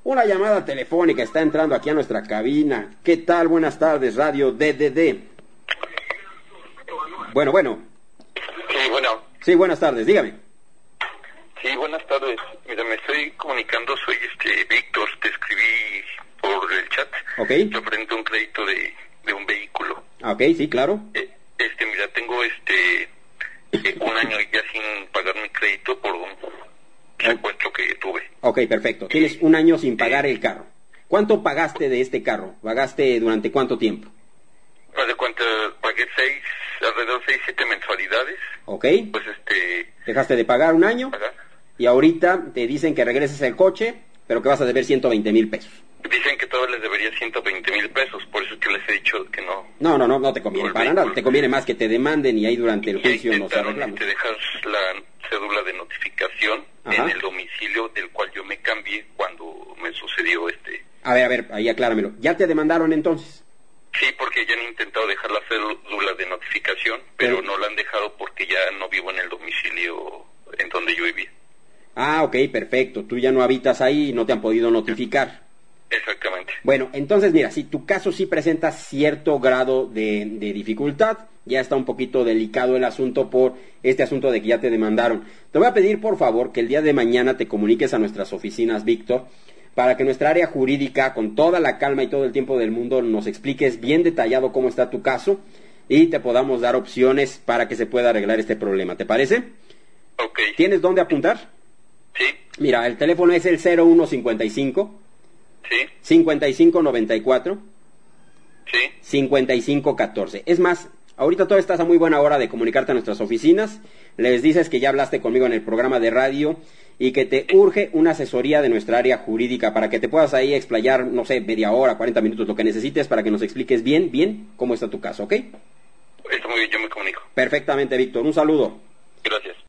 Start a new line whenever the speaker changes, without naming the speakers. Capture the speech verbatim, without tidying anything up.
Una llamada telefónica está entrando aquí a nuestra cabina. ¿Qué tal? Buenas tardes, Radio D D D. Bueno, bueno.
Sí, bueno.
Sí, buenas tardes, dígame.
Sí, buenas tardes. Mira, me estoy comunicando, soy este Víctor, te escribí por el chat.
Ok.
Referente a un crédito de, de un vehículo.
Ok, sí, claro.
Eh, este, mira, tengo este eh, un año ya sin pagar mi crédito por un secuestro que tuve.
Ok, perfecto. Tienes un año sin pagar el carro. ¿Cuánto pagaste de este carro? ¿Pagaste durante cuánto tiempo?
Haz de cuenta, pagué seis, alrededor de seis, siete mensualidades.
Ok.
Pues este...
Dejaste de pagar un año
¿pagar?
Y ahorita te dicen que regreses el coche, pero que vas a deber ciento veinte mil pesos.
Dicen que todavía les debería ciento veinte mil pesos, por eso es que les he dicho que no.
No, no, no, no te conviene
Por
para
vehículo.
nada. Te conviene más que te demanden y ahí durante el
Y
juicio nos
intentaron
arreglamos.
este, dejar la cédula de notificación
Ajá.
en el domicilio del cual yo me cambié cuando me sucedió este...
A ver, a ver, ahí acláramelo. ¿Ya te demandaron entonces?
Sí, porque ya han intentado dejar la cédula de notificación, pero
Sí.
no la han dejado porque ya no vivo en el domicilio en donde yo vivía.
Ah, ok, perfecto. Tú ya no habitas ahí y no te han podido notificar.
Exactamente.
Bueno, entonces mira, si tu caso sí presenta cierto grado de, de dificultad, ya está un poquito delicado el asunto por este asunto de que ya te demandaron. Te voy a pedir por favor que el día de mañana te comuniques a nuestras oficinas, Víctor, para que nuestra área jurídica, con toda la calma y todo el tiempo del mundo, nos expliques bien detallado cómo está tu caso y te podamos dar opciones para que se pueda arreglar este problema. ¿Te parece?
Ok.
¿Tienes dónde apuntar?
Sí,
Mira, el teléfono es el cero uno cincuenta y cinco,
sí,
cincuenta y cinco noventa y cuatro,
sí.
cincuenta y cinco catorce. Es más, ahorita todavía estás a muy buena hora de comunicarte a nuestras oficinas. Les dices que ya hablaste conmigo en el programa de radio y que te urge una asesoría de nuestra área jurídica para que te puedas ahí explayar, no sé, media hora, cuarenta minutos, lo que necesites para que nos expliques bien, bien cómo está tu caso, ¿ok?
Está muy bien, yo me comunico.
Perfectamente, Víctor. Un saludo.
Gracias.